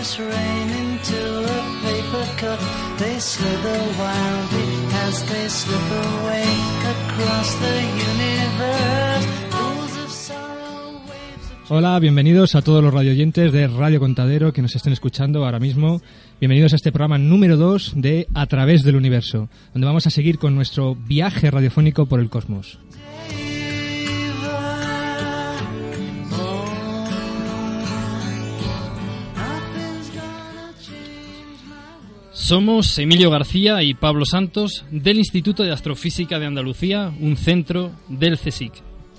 endless rain into a paper cup. They slither wildly as they slip away across the universe. Pools of sorrow, waves of... Hola, bienvenidos a todos los radioyentes de Radio Contadero que nos estén escuchando ahora mismo. Bienvenidos a este programa número 2 de A Través del Universo, donde vamos a seguir con nuestro viaje radiofónico por el cosmos. Somos Emilio García y Pablo Santos del Instituto de Astrofísica de Andalucía, un centro del CSIC.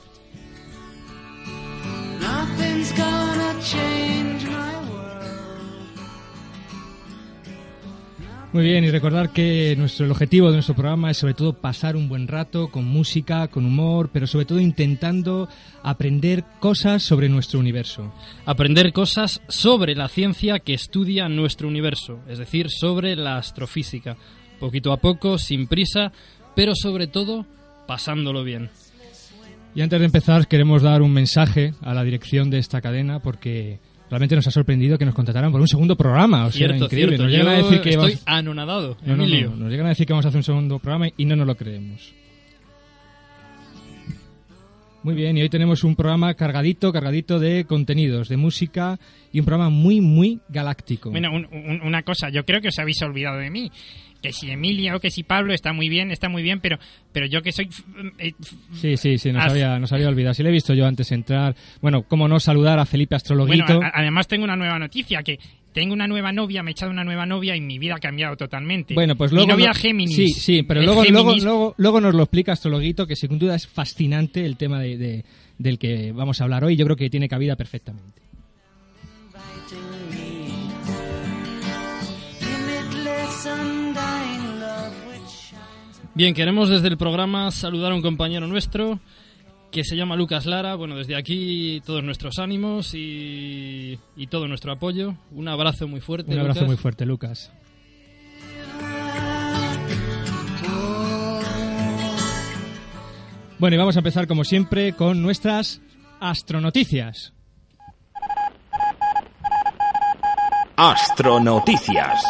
Muy bien, y recordar que el objetivo de nuestro programa es sobre todo pasar un buen rato con música, con humor, pero sobre todo intentando aprender cosas sobre nuestro universo. Aprender cosas sobre la ciencia que estudia nuestro universo, es decir, sobre la astrofísica. Poquito a poco, sin prisa, pero sobre todo pasándolo bien. Y antes de empezar queremos dar un mensaje a la dirección de esta cadena porque... realmente nos ha sorprendido que nos contrataran por un segundo programa. O sea, cierto, increíble. Cierto. Nos llegan a decir que estoy anonadado, Emilio. No. Nos llegan a decir que vamos a hacer un segundo programa y no nos lo creemos. Muy bien, y hoy tenemos un programa cargadito de contenidos, de música y un programa muy galáctico. Bueno, una cosa, yo creo que os habéis olvidado de mí. Que si Emilio o que si Pablo está muy bien, pero yo que soy... Sí, nos había olvidado. Sí, le he visto yo antes entrar. Bueno, cómo no saludar a Felipe Astrologuito. Bueno, además tengo una nueva noticia, que tengo una nueva novia, me he echado una nueva novia y mi vida ha cambiado totalmente. Bueno, pues luego... Mi novia Géminis. Sí, pero luego nos lo explica Astrologuito, que sin duda es fascinante el tema del que vamos a hablar hoy. Yo creo que tiene cabida perfectamente. Bien, queremos desde el programa saludar a un compañero nuestro que se llama Lucas Lara. Bueno, desde aquí todos nuestros ánimos y todo nuestro apoyo. Un abrazo muy fuerte, Un abrazo muy fuerte, Lucas. Bueno, y vamos a empezar como siempre con nuestras astronoticias. Astronoticias.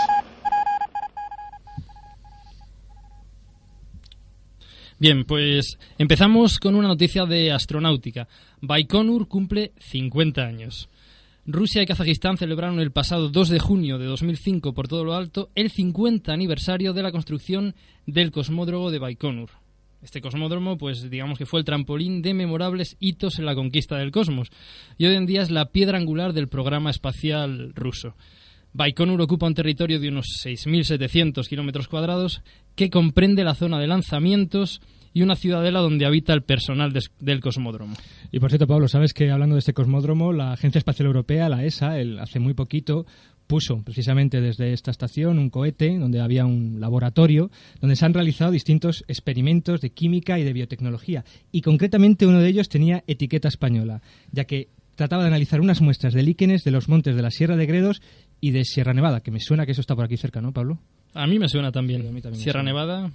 Bien, pues empezamos con una noticia de astronáutica. Baikonur cumple 50 años. Rusia y Kazajistán celebraron el pasado 2 de junio de 2005 por todo lo alto el 50 aniversario de la construcción del cosmódromo de Baikonur. Este cosmódromo, pues digamos que fue el trampolín de memorables hitos en la conquista del cosmos y hoy en día es la piedra angular del programa espacial ruso. Baikonur ocupa un territorio de unos 6.700 kilómetros cuadrados que comprende la zona de lanzamientos y una ciudadela donde habita el personal del cosmódromo. Y por cierto, Pablo, ¿sabes que hablando de este cosmódromo, la Agencia Espacial Europea, la ESA, hace muy poquito puso precisamente desde esta estación un cohete donde había un laboratorio donde se han realizado distintos experimentos de química y de biotecnología y concretamente uno de ellos tenía etiqueta española, ya que trataba de analizar unas muestras de líquenes de los montes de la Sierra de Gredos y de Sierra Nevada, que me suena que eso está por aquí cerca, ¿no, Pablo? A mí me suena también. Sí, a mí también Sierra me suena. Nevada.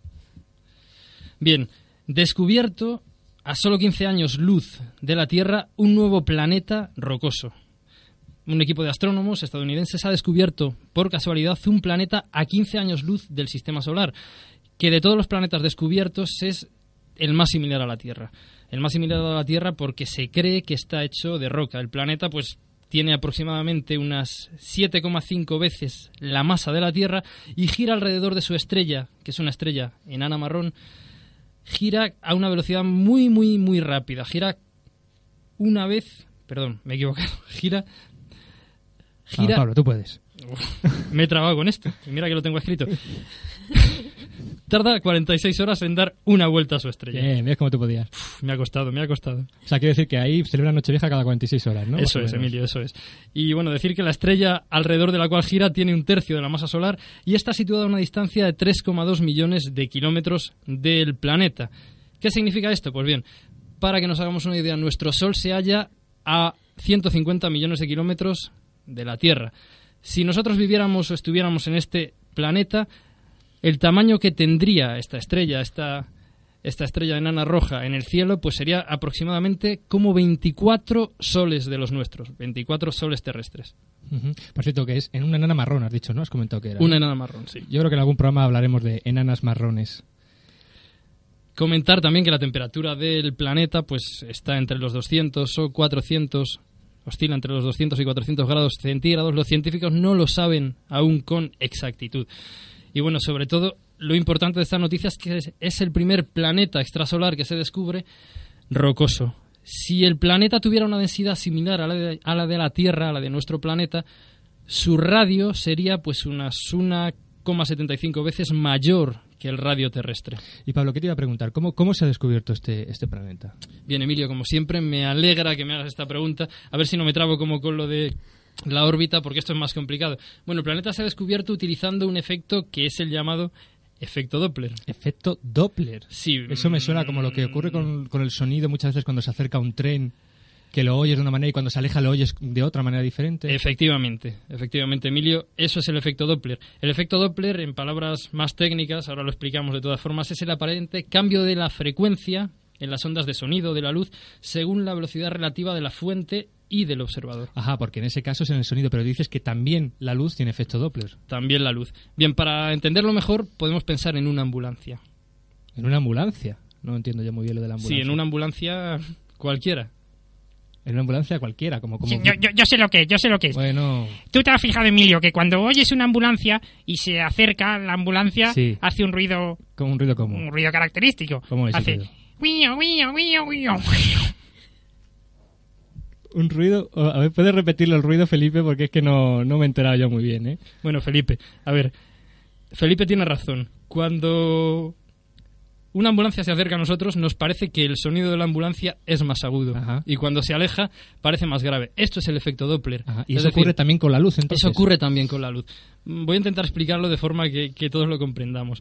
Bien, descubierto a solo 15 años luz de la Tierra un nuevo planeta rocoso. Un equipo de astrónomos estadounidenses ha descubierto por casualidad un planeta a 15 años luz del Sistema Solar, que de todos los planetas descubiertos es el más similar a la Tierra. El más similar a la Tierra porque se cree que está hecho de roca. El planeta, pues, tiene aproximadamente unas 7,5 veces la masa de la Tierra y gira alrededor de su estrella, que es una estrella enana marrón, gira a una velocidad muy rápida. Gira una vez... Perdón, me he equivocado. Gira... Pablo, tú puedes. Me he trabado con esto. Mira que lo tengo escrito. Tarda 46 horas en dar una vuelta a su estrella. Bien, ves cómo tú podías. Me ha costado. O sea, quiero decir que ahí celebra Nochevieja cada 46 horas, ¿no? Eso es, Emilio, eso es. Y bueno, decir que la estrella alrededor de la cual gira tiene un tercio de la masa solar y está situada a una distancia de 3,2 millones de kilómetros del planeta. ¿Qué significa esto? Pues bien, para que nos hagamos una idea, nuestro Sol se halla a 150 millones de kilómetros de la Tierra. Si nosotros viviéramos o estuviéramos en este planeta, el tamaño que tendría esta estrella, esta estrella enana roja en el cielo, pues sería aproximadamente como 24 soles de los nuestros, 24 soles terrestres. Uh-huh. Por cierto, que es en una enana marrón, has dicho, ¿no? Has comentado que era. Una enana marrón, sí. Yo creo que en algún programa hablaremos de enanas marrones. Comentar también que la temperatura del planeta pues está entre los 200 o 400, oscila entre los 200 y 400 grados centígrados. Los científicos no lo saben aún con exactitud. Y bueno, sobre todo, lo importante de esta noticia es que es el primer planeta extrasolar que se descubre rocoso. Si el planeta tuviera una densidad similar a la de la Tierra, a la de nuestro planeta, su radio sería pues unas 1,75 veces mayor que el radio terrestre. Y Pablo, ¿qué te iba a preguntar? ¿Cómo se ha descubierto este planeta? Bien, Emilio, como siempre, me alegra que me hagas esta pregunta. A ver si no me trabo como con lo de la órbita, porque esto es más complicado. Bueno, el planeta se ha descubierto utilizando un efecto que es el llamado efecto Doppler. ¿Efecto Doppler? Sí. Eso me suena como lo que ocurre con el sonido muchas veces cuando se acerca un tren, que lo oyes de una manera y cuando se aleja lo oyes de otra manera diferente. Efectivamente, Emilio, eso es el efecto Doppler. El efecto Doppler, en palabras más técnicas, ahora lo explicamos de todas formas, es el aparente cambio de la frecuencia en las ondas de sonido de la luz según la velocidad relativa de la fuente y del observador. Ajá, porque en ese caso es en el sonido, pero dices que también la luz tiene efecto Doppler. También la luz. Bien, para entenderlo mejor, podemos pensar en una ambulancia. ¿En una ambulancia? No entiendo yo muy bien lo de la ambulancia. Sí, en una ambulancia cualquiera. En una ambulancia cualquiera, como... Sí, yo sé lo que es. Bueno... Tú te has fijado, Emilio, que cuando oyes una ambulancia y se acerca la ambulancia, sí, hace un ruido... ¿Cómo un ruido cómo? Un ruido característico. ¿Cómo es hace... ruido? Un ruido... A ver, ¿puedes repetirlo el ruido, Felipe? Porque es que no me he enterado yo muy bien, ¿eh? Bueno, Felipe, a ver... Felipe tiene razón. Cuando una ambulancia se acerca a nosotros, nos parece que el sonido de la ambulancia es más agudo. Ajá. Y cuando se aleja, parece más grave. Esto es el efecto Doppler. Ajá. ¿Y eso ocurre también con la luz, entonces? Eso ocurre también con la luz. Voy a intentar explicarlo de forma que todos lo comprendamos.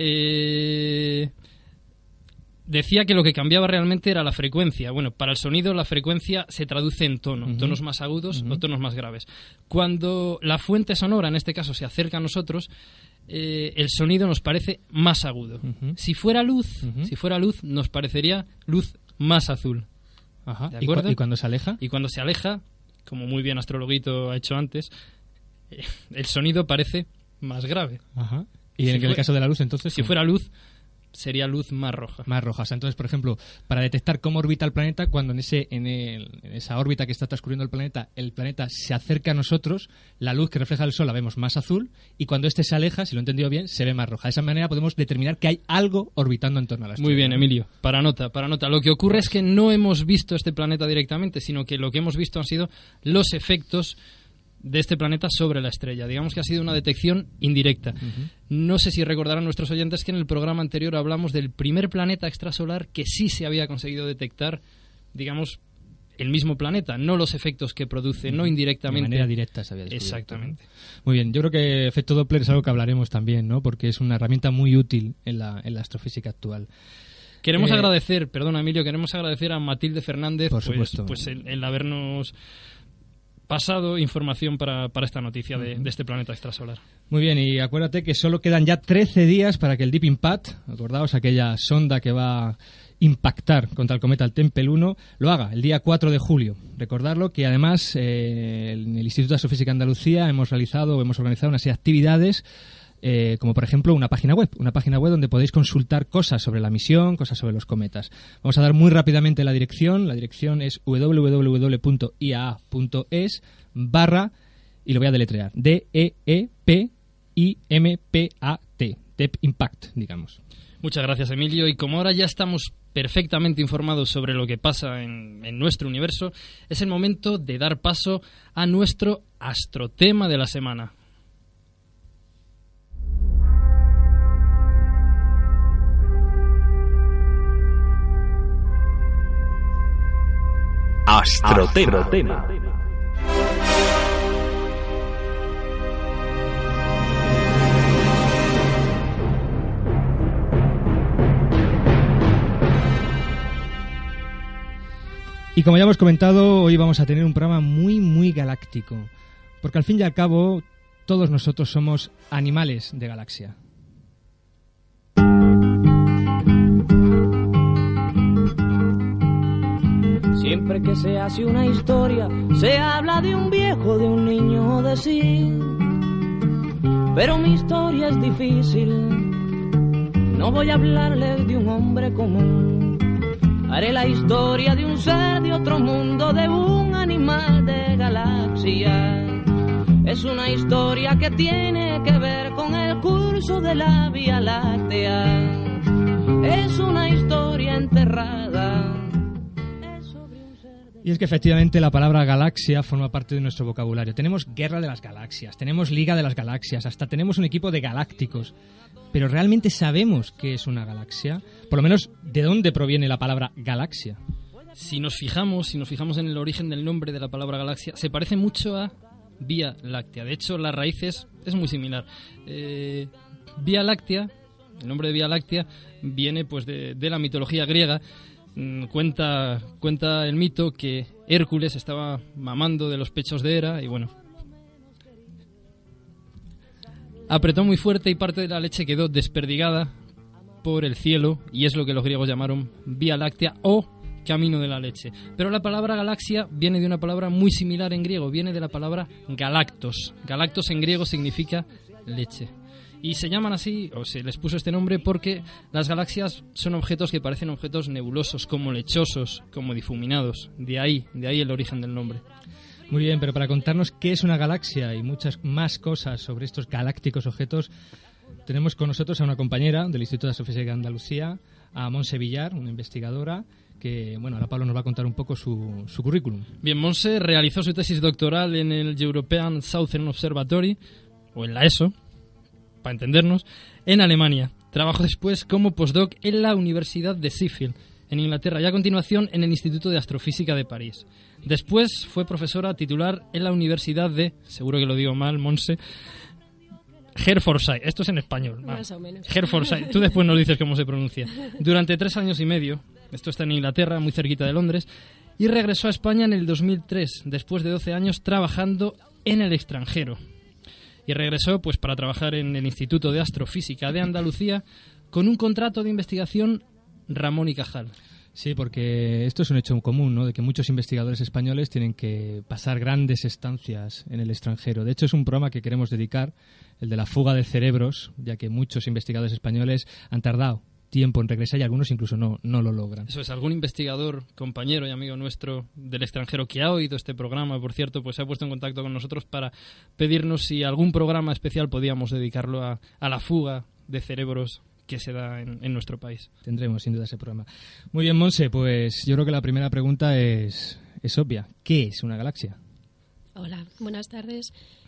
Decía que lo que cambiaba realmente era la frecuencia. Bueno, para el sonido la frecuencia se traduce en tono, uh-huh, tonos más agudos, uh-huh, o tonos más graves. Cuando la fuente sonora, en este caso, se acerca a nosotros, el sonido nos parece más agudo. Uh-huh. Si fuera luz, nos parecería luz más azul. Ajá. ¿De acuerdo? ¿Y cuando se aleja? Y cuando se aleja, como muy bien Astrologuito ha hecho antes, el sonido parece más grave. Ajá. ¿Y en el caso de la luz, entonces? Si fuera luz, sería luz más roja. Más roja. O sea, entonces, por ejemplo, para detectar cómo orbita el planeta, cuando en esa órbita que está transcurriendo el planeta se acerca a nosotros, la luz que refleja el Sol la vemos más azul, y cuando éste se aleja, si lo he entendido bien, se ve más roja. De esa manera podemos determinar que hay algo orbitando en torno a la estrella. Muy bien, Emilio. Para nota. Lo que ocurre es que no hemos visto este planeta directamente, sino que lo que hemos visto han sido los efectos de este planeta sobre la estrella. Digamos que ha sido una detección indirecta. Uh-huh. No sé si recordarán nuestros oyentes que en el programa anterior hablamos del primer planeta extrasolar que sí se había conseguido detectar, digamos, el mismo planeta, no los efectos que produce, no indirectamente. De manera directa se había descubierto. Exactamente. Muy bien, yo creo que efecto Doppler es algo que hablaremos también, ¿no? Porque es una herramienta muy útil en la astrofísica actual. Queremos agradecer, perdona Emilio, a Matilde Fernández, por supuesto, pues el habernos pasado información para esta noticia de este planeta extrasolar. Muy bien, y acuérdate que solo quedan ya 13 días para que el Deep Impact, acordaos, aquella sonda que va a impactar contra el cometa el Tempel 1, lo haga el día 4 de julio. Recordarlo que además en el Instituto de Astrofísica de Andalucía hemos organizado una serie de actividades, como por ejemplo una página web donde podéis consultar cosas sobre la misión, cosas sobre los cometas. Vamos a dar muy rápidamente la dirección es www.iaa.es/ y lo voy a deletrear, DEEPIMPAT, Deep Impact, digamos. Muchas gracias, Emilio, y como ahora ya estamos perfectamente informados sobre lo que pasa en nuestro universo, es el momento de dar paso a nuestro astrotema de la semana. Astrotema. Y como ya hemos comentado, hoy vamos a tener un programa muy, muy galáctico, porque al fin y al cabo todos nosotros somos animales de galaxia. Siempre que se hace una historia, se habla de un viejo, de un niño, de sí. Pero mi historia es difícil, no voy a hablarles de un hombre común. Haré la historia de un ser de otro mundo, de un animal de galaxia. Es una historia que tiene que ver con el curso de la Vía Láctea. Es una historia enterrada. Y es que efectivamente la palabra galaxia forma parte de nuestro vocabulario. Tenemos Guerra de las Galaxias, tenemos Liga de las Galaxias, hasta tenemos un equipo de galácticos. Pero ¿realmente sabemos qué es una galaxia? Por lo menos, ¿de dónde proviene la palabra galaxia? Si nos fijamos en el origen del nombre de la palabra galaxia, se parece mucho a Vía Láctea. De hecho, la raíz es muy similar. Vía Láctea, el nombre de Vía Láctea viene pues de la mitología griega. Cuenta el mito que Hércules estaba mamando de los pechos de Hera y bueno, apretó muy fuerte y parte de la leche quedó desperdigada por el cielo y es lo que los griegos llamaron Vía Láctea o camino de la leche. Pero la palabra galaxia viene de una palabra muy similar en griego, viene de la palabra galactos. Galactos en griego significa leche. Y se llaman así, o se les puso este nombre, porque las galaxias son objetos que parecen objetos nebulosos, como lechosos, como difuminados. De ahí el origen del nombre. Muy bien, pero para contarnos qué es una galaxia y muchas más cosas sobre estos galácticos objetos, tenemos con nosotros a una compañera del Instituto de Astrofísica de Andalucía, a Montse Villar, una investigadora, que, bueno, ahora Pablo nos va a contar un poco su currículum. Bien, Montse realizó su tesis doctoral en el European Southern Observatory, o en la ESO, para entendernos, en Alemania. Trabajó después como postdoc en la Universidad de Sheffield, en Inglaterra, y a continuación en el Instituto de Astrofísica de París. Después fue profesora titular en la Universidad de, seguro que lo digo mal, Montse, Hertfordshire. Esto es en español. Más o menos. Hertfordshire. Tú después nos dices cómo se pronuncia. Durante 3 años y medio, esto está en Inglaterra, muy cerquita de Londres, y regresó a España en el 2003, después de 12 años trabajando en el extranjero. Y regresó pues para trabajar en el Instituto de Astrofísica de Andalucía con un contrato de investigación Ramón y Cajal. Sí, porque esto es un hecho común, ¿no? De que muchos investigadores españoles tienen que pasar grandes estancias en el extranjero. De hecho, es un programa que queremos dedicar, el de la fuga de cerebros, ya que muchos investigadores españoles han tardado tiempo en regresar y algunos incluso no lo logran. Eso es, algún investigador, compañero y amigo nuestro del extranjero que ha oído este programa, por cierto, pues se ha puesto en contacto con nosotros para pedirnos si algún programa especial podíamos dedicarlo a la fuga de cerebros que se da en nuestro país. Tendremos sin duda ese programa. Muy bien, Montse, pues yo creo que la primera pregunta es obvia. ¿Qué es una galaxia? Hola, buenas tardes.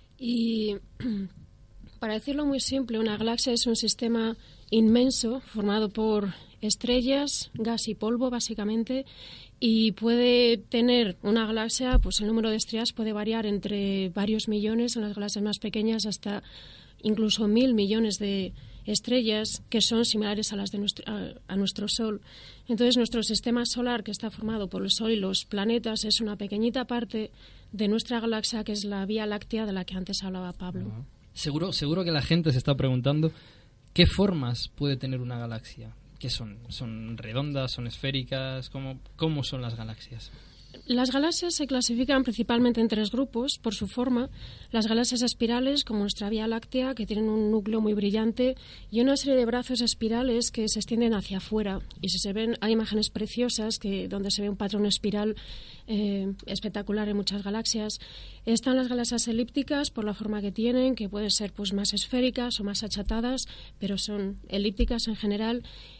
Y para decirlo muy simple, una galaxia es un sistema inmenso formado por estrellas, gas y polvo básicamente, y puede tener una galaxia, pues el número de estrellas puede variar entre varios millones en las galaxias más pequeñas hasta incluso 1.000 millones de estrellas que son similares a las de nuestro Sol. Entonces nuestro sistema solar, que está formado por el Sol y los planetas, es una pequeñita parte de nuestra galaxia, que es la Vía Láctea de la que antes hablaba Pablo. Uh-huh. Seguro que la gente se está preguntando ¿qué formas puede tener una galaxia? ¿Qué son? ¿Son redondas? ¿Son esféricas? ¿Cómo son las galaxias? Las galaxias se clasifican principalmente en 3 grupos por su forma. Las galaxias espirales, como nuestra Vía Láctea, que tienen un núcleo muy brillante y una serie de brazos espirales que se extienden hacia afuera. Y si se ven, hay imágenes preciosas donde se ve un patrón espiral espectacular en muchas galaxias. Están las galaxias elípticas por la forma que tienen, que pueden ser pues más esféricas o más achatadas, pero son elípticas en general.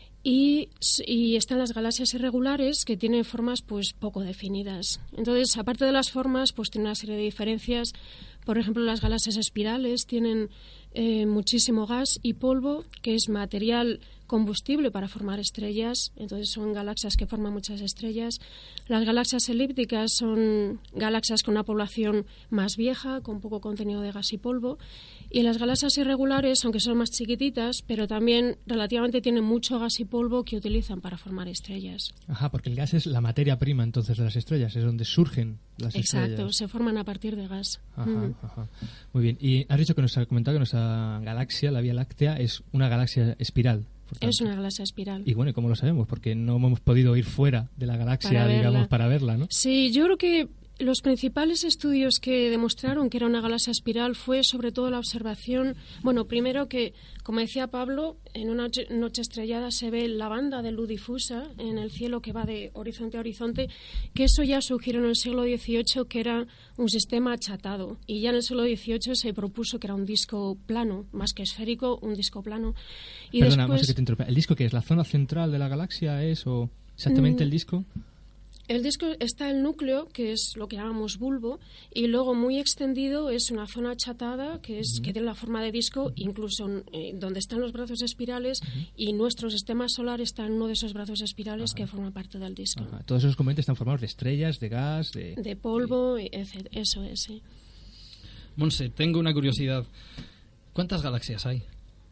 Y están las galaxias irregulares, que tienen formas pues poco definidas. Entonces, aparte de las formas, pues tiene una serie de diferencias. Por ejemplo, las galaxias espirales tienen muchísimo gas y polvo, que es material combustible para formar estrellas. Entonces son galaxias que forman muchas estrellas. Las galaxias elípticas son galaxias con una población más vieja, con poco contenido de gas y polvo. Y las galaxias irregulares, aunque son más chiquititas, pero también relativamente tienen mucho gas y polvo que utilizan para formar estrellas. Ajá, porque el gas es la materia prima entonces de las estrellas, es donde surgen las estrellas. Exacto, se forman a partir de gas. Ajá. Muy bien, y has dicho que nos ha comentado que nuestra galaxia, la Vía Láctea, es una galaxia espiral. por tanto. Es una galaxia espiral. Y bueno, ¿y cómo lo sabemos? Porque no hemos podido ir fuera de la galaxia, Para digamos, verla. para verla, ¿no? Sí, yo creo que los principales estudios que demostraron que era una galaxia espiral fue sobre todo la observación, bueno, primero que, como decía Pablo, en una noche estrellada se ve la banda de luz difusa en el cielo que va de horizonte a horizonte, que eso ya surgió en el siglo XVIII, que era un sistema achatado, y ya en el siglo XVIII se propuso que era un disco plano, más que esférico, un disco plano. Y Perdona, después, Monse, que te interrumpa. ¿El disco qué es? ¿La zona central de la galaxia es o exactamente el disco? el disco está el núcleo, que es lo que llamamos bulbo, y luego muy extendido es una zona achatada, que es que tiene la forma de disco, incluso donde están los brazos espirales, y nuestro sistema solar está en uno de esos brazos espirales que forma parte del disco. Ajá. Todos esos componentes están formados de estrellas, de gas, De polvo, etc. Eso es, sí. Monse, tengo una curiosidad. ¿Cuántas galaxias hay?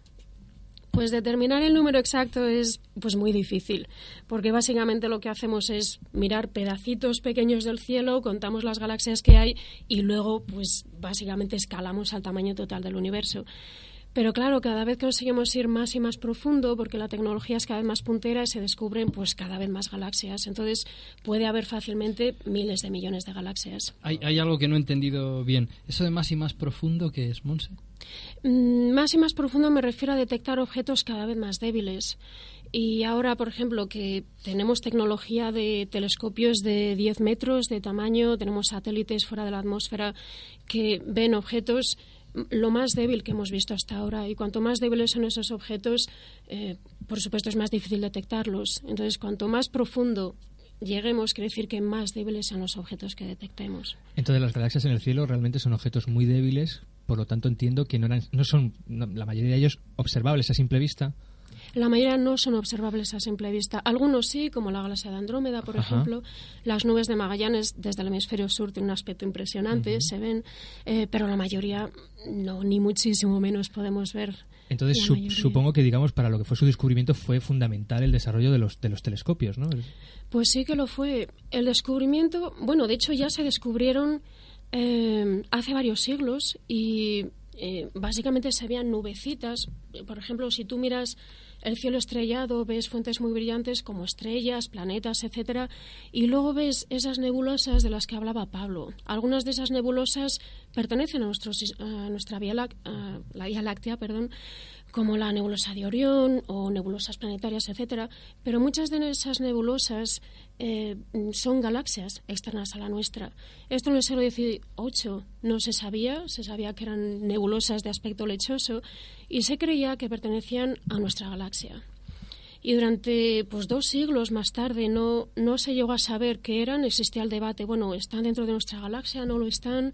Pues determinar el número exacto es pues muy difícil, porque básicamente lo que hacemos es mirar pedacitos pequeños del cielo, contamos las galaxias que hay y luego pues básicamente escalamos al tamaño total del universo. Pero claro, cada vez conseguimos ir más y más profundo porque la tecnología es cada vez más puntera y se descubren pues cada vez más galaxias. Entonces puede haber fácilmente miles de millones de galaxias. Hay algo que no he entendido bien. ¿Eso de más y más profundo qué es, Monse? Más y más profundo me refiero a detectar objetos cada vez más débiles. Y ahora, por ejemplo, que tenemos tecnología de telescopios de 10 metros de tamaño, tenemos satélites fuera de la atmósfera que ven objetos lo más débil que hemos visto hasta ahora. Y cuanto más débiles son esos objetos, por supuesto es más difícil detectarlos. Entonces, cuanto más profundo lleguemos, quiere decir que más débiles son los objetos que detectemos. Entonces las galaxias en el cielo realmente son objetos muy débiles, por lo tanto entiendo que no son la mayoría de ellos observables a simple vista. La mayoría no son observables a simple vista. Algunos sí, como la galaxia de Andrómeda, por ejemplo. Las nubes de Magallanes desde el hemisferio sur tienen un aspecto impresionante, se ven, pero la mayoría no, ni muchísimo menos podemos ver. Entonces supongo que, digamos, para lo que fue su descubrimiento fue fundamental el desarrollo de los telescopios, ¿no? Pues sí que lo fue. El descubrimiento, bueno, de hecho ya se descubrieron hace varios siglos y básicamente se veían nubecitas. Por ejemplo, si tú miras el cielo estrellado, ves fuentes muy brillantes como estrellas, planetas, etcétera, y luego ves esas nebulosas de las que hablaba Pablo. Algunas de esas nebulosas pertenecen a nuestra la Vía Láctea, como la nebulosa de Orión o nebulosas planetarias, etcétera, pero muchas de esas nebulosas son galaxias externas a la nuestra. Esto en el siglo XVIII no se sabía que eran nebulosas de aspecto lechoso y se creía que pertenecían a nuestra galaxia. Y durante 2 siglos más tarde no se llegó a saber qué eran, existía el debate, bueno, ¿están dentro de nuestra galaxia? ¿No lo están?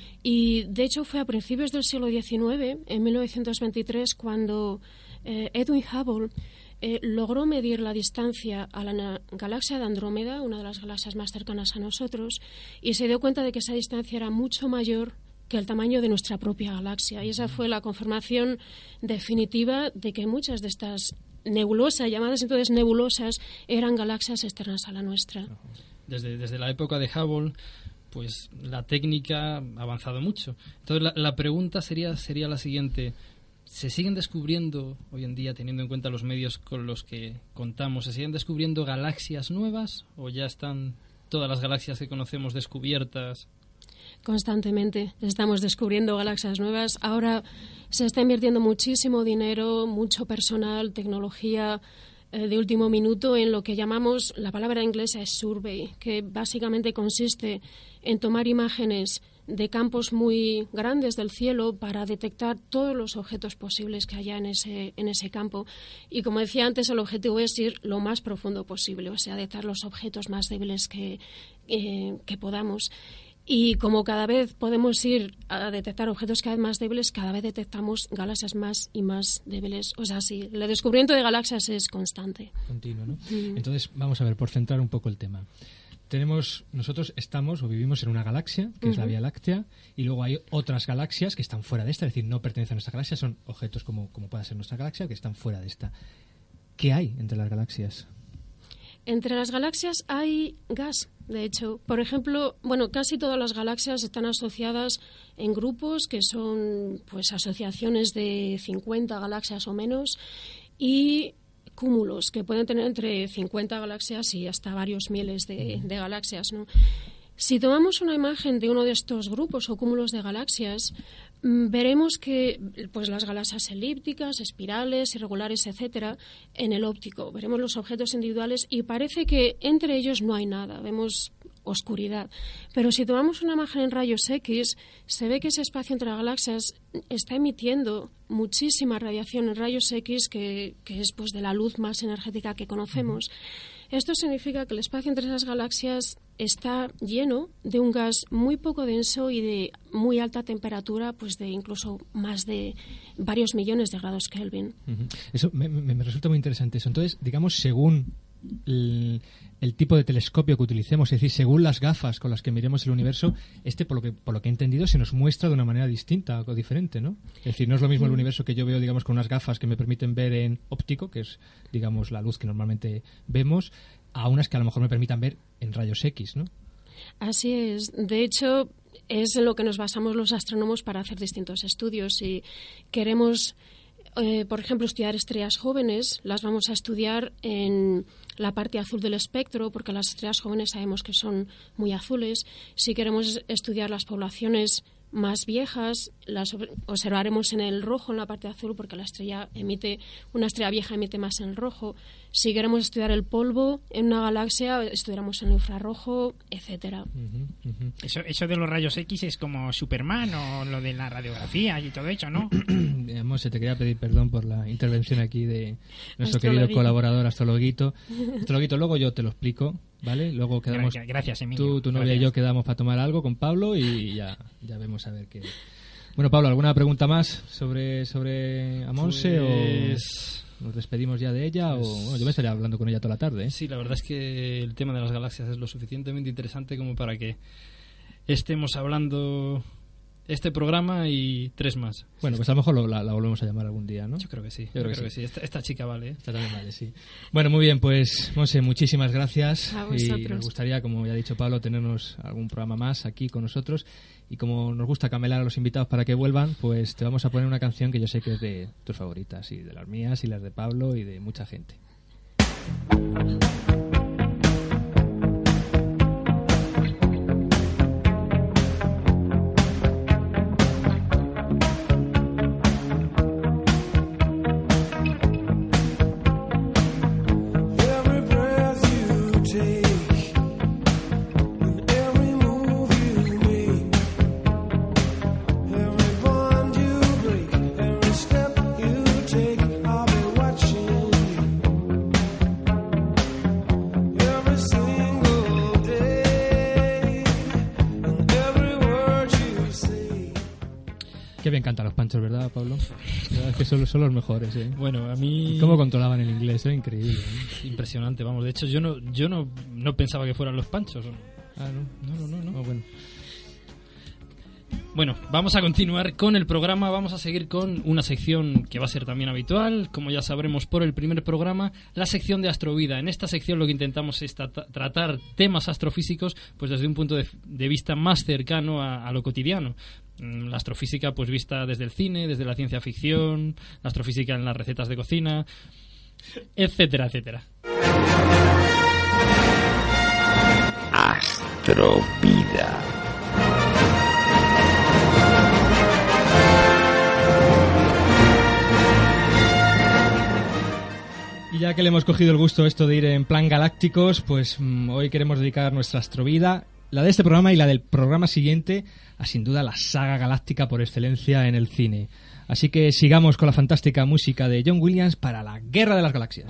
Y de hecho fue a principios del siglo XIX, en 1923, cuando Edwin Hubble logró medir la distancia a la galaxia de Andrómeda, una de las galaxias más cercanas a nosotros, y se dio cuenta de que esa distancia era mucho mayor que el tamaño de nuestra propia galaxia. Y esa fue la confirmación definitiva de que muchas de estas nebulosas, llamadas entonces nebulosas, eran galaxias externas a la nuestra. Desde la época de Hubble, pues la técnica ha avanzado mucho. Entonces la pregunta sería la siguiente: ¿se siguen descubriendo hoy en día, teniendo en cuenta los medios con los que contamos, se siguen descubriendo galaxias nuevas o ya están todas las galaxias que conocemos descubiertas? Constantemente estamos descubriendo galaxias nuevas. Ahora se está invirtiendo muchísimo dinero, mucho personal, tecnología de último minuto en lo que llamamos, la palabra inglesa es survey, que básicamente consiste en tomar imágenes de campos muy grandes del cielo para detectar todos los objetos posibles que haya en ese campo. Y como decía antes, el objetivo es ir lo más profundo posible, o sea, detectar los objetos más débiles que podamos. Y como cada vez podemos ir a detectar objetos cada vez más débiles, cada vez detectamos galaxias más y más débiles. O sea, sí, el descubrimiento de galaxias es constante. Continuo, ¿no? Entonces, vamos a ver, por centrar un poco el tema. Nosotros estamos o vivimos en una galaxia, que es la Vía Láctea, y luego hay otras galaxias que están fuera de esta, es decir, no pertenecen a nuestra galaxia, son objetos como pueda ser nuestra galaxia, que están fuera de esta. ¿Qué hay entre las galaxias? Entre las galaxias hay gas, de hecho. Por ejemplo, casi todas las galaxias están asociadas en grupos que son asociaciones de 50 galaxias o menos, y cúmulos que pueden tener entre 50 galaxias y hasta varios miles de galaxias, ¿no? Si tomamos una imagen de uno de estos grupos o cúmulos de galaxias, veremos que pues las galaxias elípticas, espirales, irregulares, etcétera, en el óptico veremos los objetos individuales y parece que entre ellos no hay nada, vemos oscuridad. Pero si tomamos una imagen en rayos X, se ve que ese espacio entre las galaxias está emitiendo muchísima radiación en rayos X que es pues de la luz más energética que conocemos. Esto significa que el espacio entre esas galaxias está lleno de un gas muy poco denso y de muy alta temperatura, pues de incluso más de varios millones de grados Kelvin. Eso me resulta muy interesante eso. Entonces, digamos, según el tipo de telescopio que utilicemos, es decir, según las gafas con las que miremos el universo, por lo que he entendido, se nos muestra de una manera distinta o diferente, ¿no? Es decir, no es lo mismo el universo que yo veo, digamos, con unas gafas que me permiten ver en óptico, que es, digamos, la luz que normalmente vemos, a unas que a lo mejor me permitan ver en rayos X, ¿no? Así es. De hecho, es en lo que nos basamos los astrónomos para hacer distintos estudios. Si queremos, por ejemplo, estudiar estrellas jóvenes, las vamos a estudiar en la parte azul del espectro, porque las estrellas jóvenes sabemos que son muy azules. Si queremos estudiar las poblaciones más viejas, las observaremos en el rojo, en la parte azul, porque una estrella vieja emite más en el rojo. Si queremos estudiar el polvo en una galaxia, estudiaremos en el infrarrojo, etcétera. Eso de los rayos X es como Superman o lo de la radiografía y todo eso, ¿no? Monse, te quería pedir perdón por la intervención aquí de nuestro querido colaborador Astrologuito. Astrologuito, luego yo te lo explico, ¿vale? Luego quedamos. Gracias, Emilio. Tu novia y yo quedamos para tomar algo con Pablo y ya vemos a ver qué. Bueno, Pablo, ¿alguna pregunta más sobre a Monse Pues... o nos despedimos ya de ella? Bueno, yo me estaría hablando con ella toda la tarde, ¿eh? Sí, la verdad es que el tema de las galaxias es lo suficientemente interesante como para que estemos hablando este programa y 3 más. Bueno, pues a lo mejor la volvemos a llamar algún día, ¿no? Yo creo que sí. Yo creo que sí. Esta chica vale, ¿eh? Esta también vale, sí. Bueno, muy bien, pues Monse, muchísimas gracias. A y vosotros. nos gustaría, como ya ha dicho Pablo, tenernos algún programa más aquí con nosotros. Y como nos gusta camelar a los invitados para que vuelvan, pues te vamos a poner una canción que yo sé que es de tus favoritas, y de las mías, y las de Pablo, y de mucha gente. Qué bien cantan los Panchos, ¿verdad, Pablo? La verdad es que son los mejores, ¿eh? Bueno, a mí... ¿Cómo controlaban el inglés? Era increíble, ¿eh? Impresionante, vamos. De hecho, yo no pensaba que fueran los Panchos. Ah, ¿no? No. Oh, bueno. Bueno, vamos a continuar con el programa. Vamos a seguir con una sección que va a ser también habitual, como ya sabremos por el primer programa, la sección de Astrovida. En esta sección lo que intentamos es tratar temas astrofísicos pues desde un punto de vista más cercano a lo cotidiano. La astrofísica pues vista desde el cine, desde la ciencia ficción, la astrofísica en las recetas de cocina, etcétera, etcétera. Astrovida. Y ya que le hemos cogido el gusto esto de ir en plan galácticos, pues hoy queremos dedicar nuestra Astrovida, la de este programa y la del programa siguiente, a sin duda la saga galáctica por excelencia en el cine. Así que sigamos con la fantástica música de John Williams para la Guerra de las Galaxias.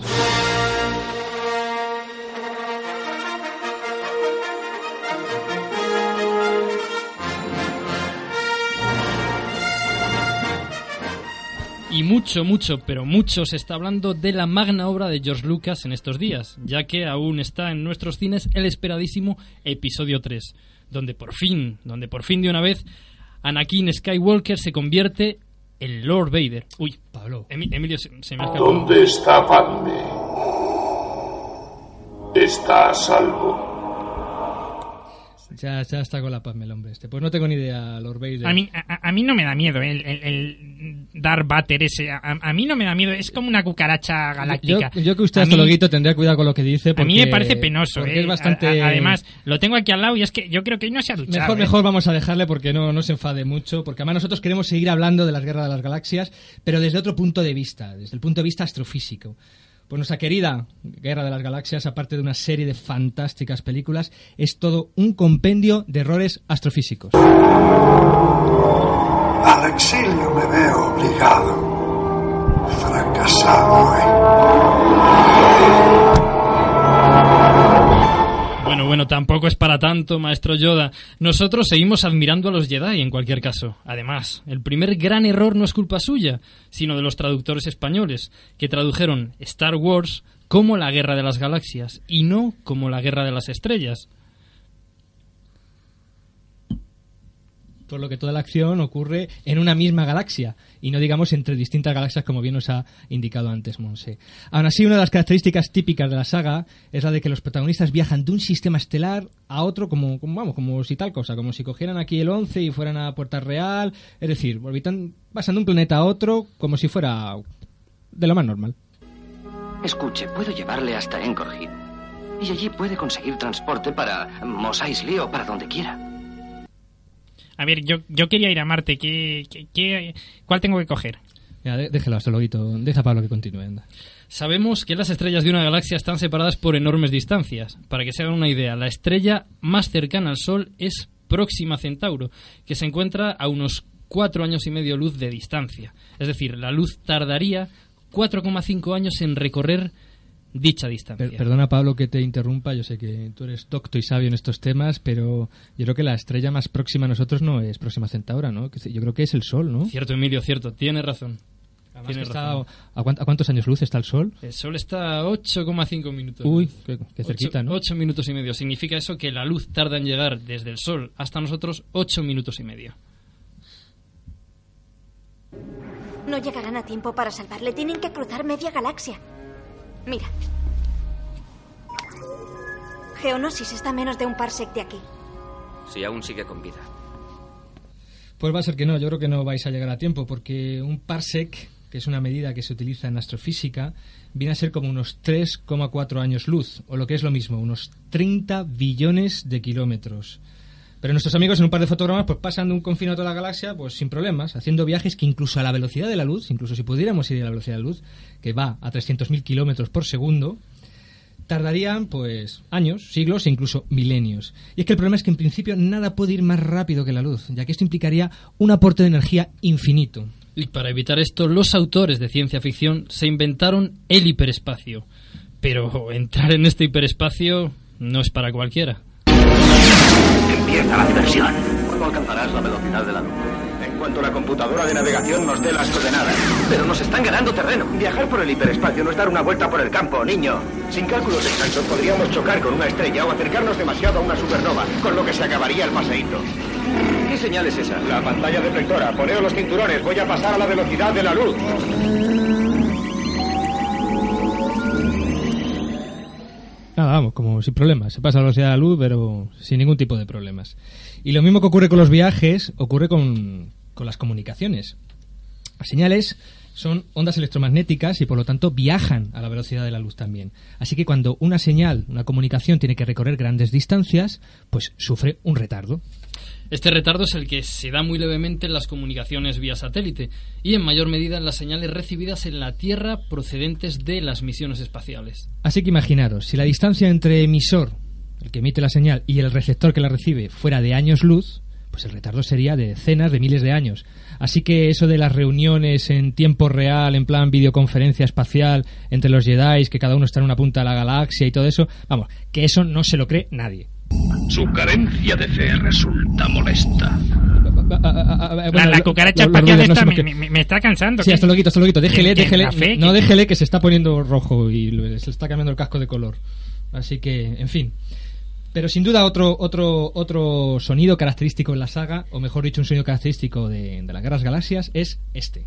Y pero mucho se está hablando de la magna obra de George Lucas en estos días, ya que aún está en nuestros cines el esperadísimo Episodio 3, donde por fin de una vez Anakin Skywalker se convierte en Lord Vader. Uy, Pablo. Emilio se me ha escapado. ¿Dónde está Padme? Está a salvo. Ya está con la Padme el hombre este. Pues no tengo ni idea, Lord Vader. A mí no me da miedo. Darth Vader ese, a mí no me da miedo, es como una cucaracha galáctica. Yo que usted, astrologuito, tendría cuidado con lo que dice. Porque, a mí me parece penoso. Es bastante... Además, lo tengo aquí al lado y es que yo creo que hoy no se ha duchado. Mejor vamos a dejarle porque no se enfade mucho, porque además nosotros queremos seguir hablando de las guerras de las galaxias, pero desde otro punto de vista, desde el punto de vista astrofísico. Pues nuestra querida Guerra de las Galaxias, aparte de una serie de fantásticas películas, es todo un compendio de errores astrofísicos. Al exilio me veo obligado. Fracasado. Bueno, tampoco es para tanto, maestro Yoda. Nosotros seguimos admirando a los Jedi en cualquier caso. Además, el primer gran error no es culpa suya, sino de los traductores españoles, que tradujeron Star Wars como la Guerra de las Galaxias y no como la Guerra de las Estrellas. Por lo que toda la acción ocurre en una misma galaxia y no digamos entre distintas galaxias, como bien nos ha indicado antes Monse. Aún así, una de las características típicas de la saga es la de que los protagonistas viajan de un sistema estelar a otro como si tal cosa, como si cogieran aquí el 11 y fueran a Puerta Real, es decir, pasan de un planeta a otro como si fuera de lo más normal. Escuche, puedo llevarle hasta Encorhid y allí puede conseguir transporte para Mos Eisley o para donde quiera. A ver, yo quería ir a Marte. ¿Cuál tengo que coger? Ya, déjelo, astrologuito. Deja a Pablo que continúe. Anda. Sabemos que las estrellas de una galaxia están separadas por enormes distancias. Para que se hagan una idea, la estrella más cercana al Sol es Próxima Centauro, que se encuentra a unos 4 años y medio luz de distancia. Es decir, la luz tardaría 4,5 años en recorrer dicha distancia. Perdona, Pablo, que te interrumpa. Yo sé que tú eres docto y sabio en estos temas, pero yo creo que la estrella más próxima a nosotros no es Próxima Centauro, ¿no? Yo creo que es el Sol, ¿no? Cierto, Emilio, cierto. Tienes razón. ¿A cuántos años luz está el Sol? El Sol está a 8,5 minutos. Uy, qué cerquita, ¿no? 8 minutos y medio. Significa eso que la luz tarda en llegar desde el Sol hasta nosotros 8 minutos y medio. No llegarán a tiempo para salvarle. Tienen que cruzar media galaxia. Mira. Geonosis está a menos de un parsec de aquí. Si aún sigue con vida. Pues va a ser que no, yo creo que no vais a llegar a tiempo, porque un parsec, que es una medida que se utiliza en astrofísica, viene a ser como unos 3,4 años luz, o lo que es lo mismo, unos 30 billones de kilómetros. Pero nuestros amigos en un par de fotogramas pues pasan de un confín a toda la galaxia pues sin problemas, haciendo viajes que incluso a la velocidad de la luz, incluso si pudiéramos ir a la velocidad de la luz, que va a 300.000 kilómetros por segundo, tardarían pues años, siglos e incluso milenios. Y es que el problema es que en principio nada puede ir más rápido que la luz, ya que esto implicaría un aporte de energía infinito. Y para evitar esto, los autores de ciencia ficción se inventaron el hiperespacio. Pero entrar en este hiperespacio no es para cualquiera. Empieza la diversión. ¿Cuándo alcanzarás la velocidad de la luz? En cuanto la computadora de navegación nos dé las coordenadas. Pero nos están ganando terreno. Viajar por el hiperespacio no es dar una vuelta por el campo, niño. Sin cálculos exactos podríamos chocar con una estrella o acercarnos demasiado a una supernova, con lo que se acabaría el paseíto. ¿Qué señal es esa? La pantalla deflectora. Poneos los cinturones. Voy a pasar a la velocidad de la luz. Nada, vamos, como sin problemas. Se pasa a la velocidad de la luz, pero sin ningún tipo de problemas. Y lo mismo que ocurre con los viajes, ocurre con las comunicaciones. Las señales son ondas electromagnéticas y por lo tanto viajan a la velocidad de la luz también. Así que cuando una señal, una comunicación tiene que recorrer grandes distancias, pues sufre un retardo. Este retardo es el que se da muy levemente en las comunicaciones vía satélite y en mayor medida en las señales recibidas en la Tierra procedentes de las misiones espaciales. Así que imaginaros, si la distancia entre emisor, el que emite la señal, y el receptor que la recibe fuera de años luz, pues el retardo sería de decenas de miles de años. Así que eso de las reuniones en tiempo real, en plan videoconferencia espacial entre los Jedi, que cada uno está en una punta de la galaxia y todo eso, vamos, que eso no se lo cree nadie. Su carencia de fe resulta molesta. La cucaracha espacial esta me está cansando. Sí, hasta luego, déjele que se está poniendo rojo y se está cambiando el casco de color. Así que, en fin. Pero sin duda otro sonido característico en la saga, o mejor dicho, un sonido característico de las Guerras Galaxias, es este.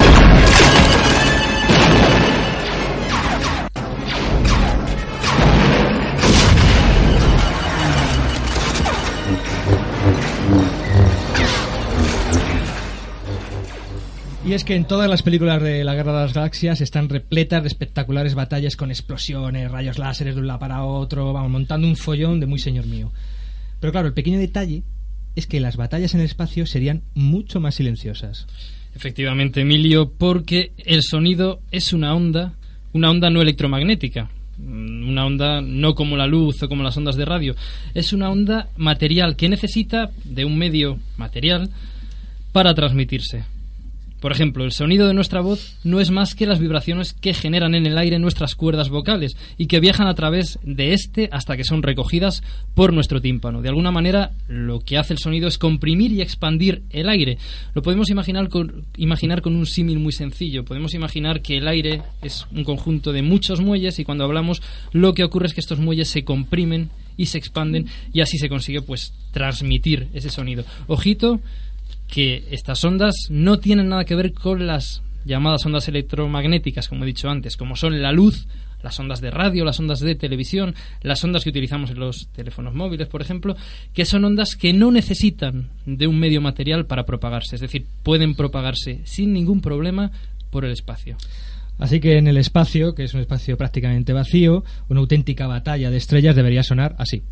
Y es que en todas las películas de la Guerra de las Galaxias están repletas de espectaculares batallas con explosiones, rayos láseres de un lado para otro, vamos, montando un follón de muy señor mío. Pero claro, el pequeño detalle es que las batallas en el espacio serían mucho más silenciosas. Efectivamente, Emilio, porque el sonido es una onda no electromagnética, una onda no como la luz o como las ondas de radio, es una onda material que necesita de un medio material para transmitirse. Por ejemplo, el sonido de nuestra voz no es más que las vibraciones que generan en el aire nuestras cuerdas vocales y que viajan a través de este hasta que son recogidas por nuestro tímpano. De alguna manera, lo que hace el sonido es comprimir y expandir el aire. Lo podemos imaginar con un símil muy sencillo. Podemos imaginar que el aire es un conjunto de muchos muelles y cuando hablamos lo que ocurre es que estos muelles se comprimen y se expanden y así se consigue pues transmitir ese sonido. Ojito, que estas ondas no tienen nada que ver con las llamadas ondas electromagnéticas, como he dicho antes, como son la luz, las ondas de radio, las ondas de televisión, las ondas que utilizamos en los teléfonos móviles, por ejemplo, que son ondas que no necesitan de un medio material para propagarse, es decir, pueden propagarse sin ningún problema por el espacio. Así que en el espacio, que es un espacio prácticamente vacío, una auténtica batalla de estrellas debería sonar así.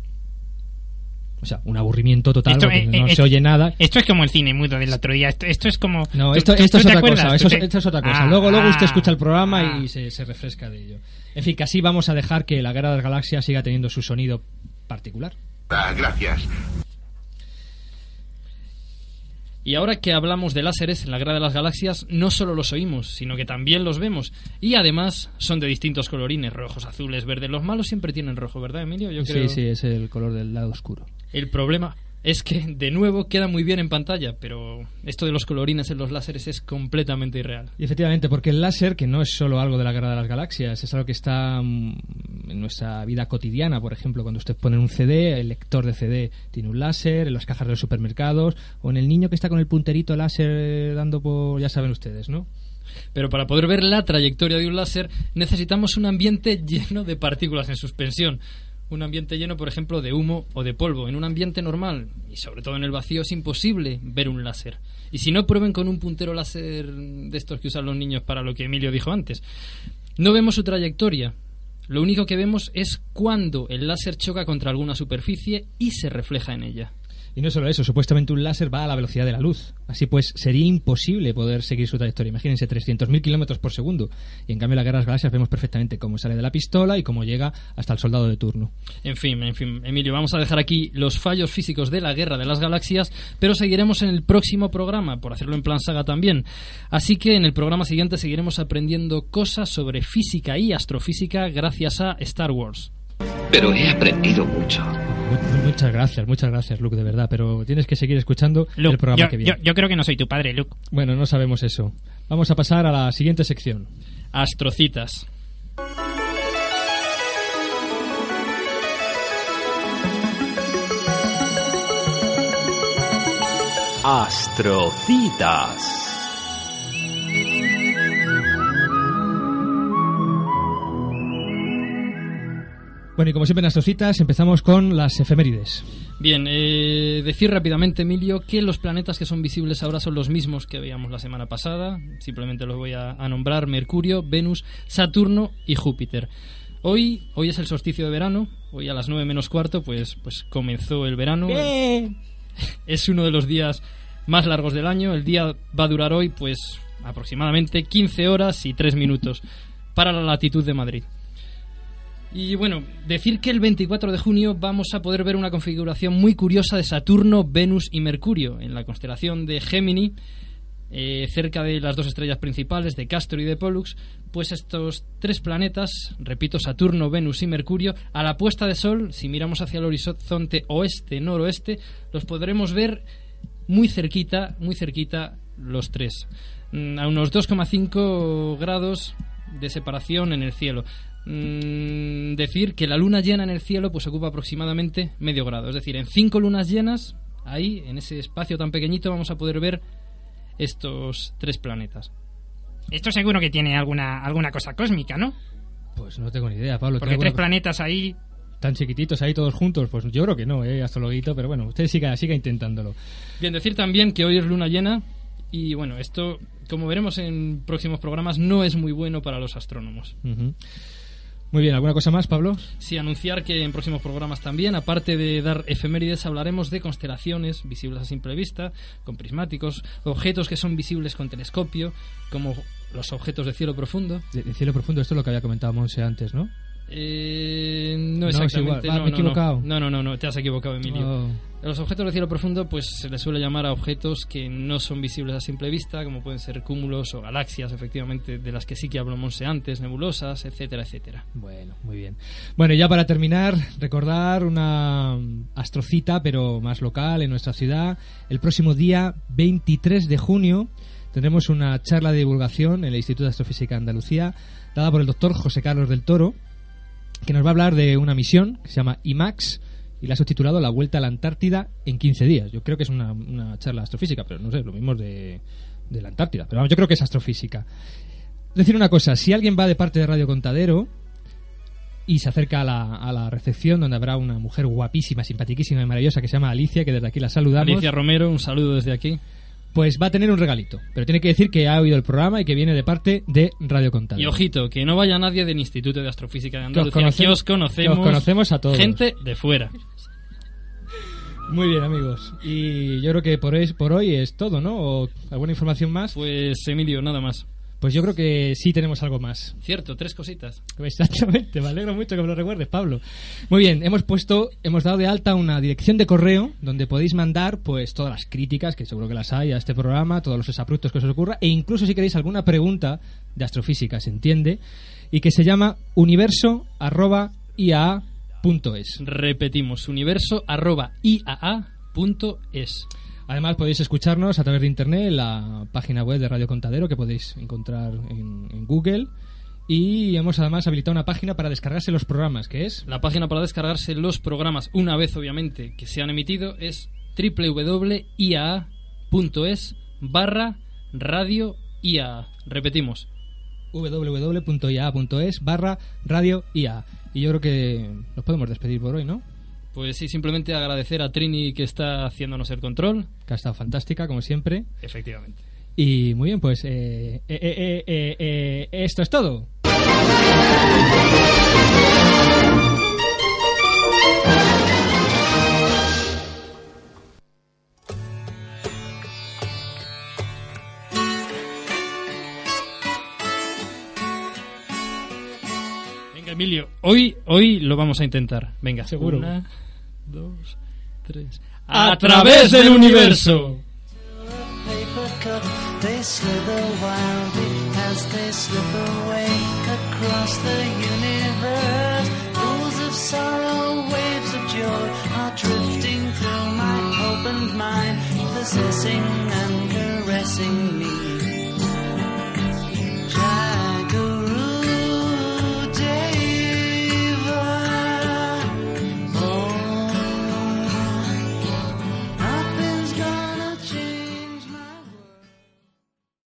O sea, un aburrimiento total, porque no se oye nada. Esto es como el cine mudo del otro día. Esto es como... No, esto es otra cosa. Esto es otra cosa. Luego usted escucha el programa y se refresca de ello. En fin, que así vamos a dejar que la Guerra de las Galaxias siga teniendo su sonido particular. Gracias. Y ahora que hablamos de láseres en la Guerra de las Galaxias, no solo los oímos, sino que también los vemos. Y además son de distintos colorines, rojos, azules, verdes. Los malos siempre tienen rojo, ¿verdad, Emilio? Yo creo... Sí, es el color del lado oscuro. El problema es que, de nuevo, queda muy bien en pantalla, pero esto de los colorines en los láseres es completamente irreal. Y efectivamente, porque el láser, que no es solo algo de la Guerra de las Galaxias, es algo que está en nuestra vida cotidiana. Por ejemplo, cuando usted pone un CD, el lector de CD tiene un láser, en las cajas de los supermercados, o en el niño que está con el punterito láser dando por... ya saben ustedes, ¿no? Pero para poder ver la trayectoria de un láser necesitamos un ambiente lleno de partículas en suspensión. Un ambiente lleno, por ejemplo, de humo o de polvo. En un ambiente normal, y sobre todo en el vacío, es imposible ver un láser. Y si no, prueben con un puntero láser de estos que usan los niños para lo que Emilio dijo antes. No vemos su trayectoria. Lo único que vemos es cuando el láser choca contra alguna superficie y se refleja en ella. Y no solo eso, supuestamente un láser va a la velocidad de la luz. Así pues, sería imposible poder seguir su trayectoria. Imagínense, 300.000 kilómetros por segundo. Y en cambio, en la Guerra de las Galaxias vemos perfectamente cómo sale de la pistola y cómo llega hasta el soldado de turno. En fin, Emilio, vamos a dejar aquí los fallos físicos de la Guerra de las Galaxias, pero seguiremos en el próximo programa, por hacerlo en plan saga también. Así que en el programa siguiente seguiremos aprendiendo cosas sobre física y astrofísica gracias a Star Wars. Pero he aprendido mucho. Muchas gracias, Luke, de verdad. Pero tienes que seguir escuchando Luke, el programa que viene. Yo creo que no soy tu padre, Luke. Bueno, no sabemos eso. Vamos a pasar a la siguiente sección. Astrocitas. Astrocitas. Bueno, y como siempre en Astrocitas empezamos con las efemérides. Bien, decir rápidamente, Emilio, que los planetas que son visibles ahora son los mismos que veíamos la semana pasada. Simplemente los voy a nombrar: Mercurio, Venus, Saturno y Júpiter. Hoy es el solsticio de verano. Hoy a las 9 menos cuarto pues comenzó el verano. Es uno de los días más largos del año. El día va a durar hoy pues aproximadamente 15 horas y 3 minutos para la latitud de Madrid. Y bueno, decir que el 24 de junio vamos a poder ver una configuración muy curiosa de Saturno, Venus y Mercurio en la constelación de Gémini, cerca de las dos estrellas principales de Castro y de Pollux. Pues estos tres planetas, repito, Saturno, Venus y Mercurio, a la puesta de sol, si miramos hacia el horizonte oeste-noroeste, los podremos ver muy cerquita los tres, a unos 2,5 grados de separación en el cielo. Decir que la luna llena en el cielo pues ocupa aproximadamente medio grado, es decir, en 5 lunas llenas, ahí en ese espacio tan pequeñito vamos a poder ver estos tres planetas. Esto seguro que tiene alguna cosa cósmica, ¿no? Pues no tengo ni idea, Pablo. Porque tres planetas ahí tan chiquititos ahí todos juntos, pues yo creo que no, astrologuito, pero bueno, usted siga intentándolo. Bien, decir también que hoy es luna llena Y bueno, esto, como veremos en próximos programas, no es muy bueno para los astrónomos. Muy bien, ¿alguna cosa más, Pablo? Sí, anunciar que en próximos programas también, aparte de dar efemérides, hablaremos de constelaciones visibles a simple vista, con prismáticos, objetos que son visibles con telescopio, como los objetos de cielo profundo. De cielo profundo, esto es lo que había comentado Monse antes, ¿no? No exactamente. Me he equivocado. No, te has equivocado, Emilio. Los objetos de cielo profundo, pues se les suele llamar a objetos que no son visibles a simple vista, como pueden ser cúmulos o galaxias, efectivamente, de las que sí que habló Monse antes, nebulosas, etcétera, etcétera. Bueno, muy bien. Bueno, y ya para terminar, recordar una astrocita, pero más local, en nuestra ciudad. El próximo día 23 de junio tendremos una charla de divulgación en el Instituto de Astrofísica de Andalucía, dada por el doctor José Carlos del Toro, que nos va a hablar de una misión que se llama IMAX y la ha subtitulado La Vuelta a la Antártida en 15 días. Yo creo que es una charla astrofísica, pero no sé, lo mismo de la Antártida. Pero vamos, yo creo que es astrofísica. Decir una cosa, si alguien va de parte de Radio Contadero y se acerca a la recepción, donde habrá una mujer guapísima, simpaticísima y maravillosa que se llama Alicia, que desde aquí la saludamos. Alicia Romero, un saludo desde aquí. Pues va a tener un regalito, pero tiene que decir que ha oído el programa y que viene de parte de Radio Contadero. Y ojito, que no vaya nadie del Instituto de Astrofísica de Andalucía, que os conocemos a todos. Gente de fuera. Muy bien, amigos. Y yo creo que por hoy es todo, ¿no? ¿O alguna información más? Pues, Emilio, nada más. Pues yo creo que sí tenemos algo más. Cierto, 3 cositas. Exactamente, me alegro mucho que me lo recuerdes, Pablo. Muy bien, hemos dado de alta una dirección de correo donde podéis mandar pues todas las críticas, que seguro que las hay, a este programa, todos los exabruptos que os ocurra, e incluso si queréis alguna pregunta de astrofísica, se entiende, y que se llama universo@iaa.es. Repetimos, universo@iaa.es. Además podéis escucharnos a través de internet en la página web de Radio Contadero, que podéis encontrar en Google, y hemos además habilitado una página para descargarse los programas, que es... La página para descargarse los programas, una vez obviamente que se han emitido, es www.iaa.es/radio IAA. Repetimos, www.iaa.es/radio IAA. Y yo creo que nos podemos despedir por hoy, ¿no? Pues sí, simplemente agradecer a Trini, que está haciéndonos el control. Que ha estado fantástica, como siempre. Efectivamente. Y muy bien, pues esto es todo. Venga, Emilio, hoy lo vamos a intentar. Venga, seguro. 1, 2, 3. ¡A través del universo! They slither wildly as they slip away across the universe. Pools of sorrow, waves of joy are drifting through my opened mind, possessing and caressing me.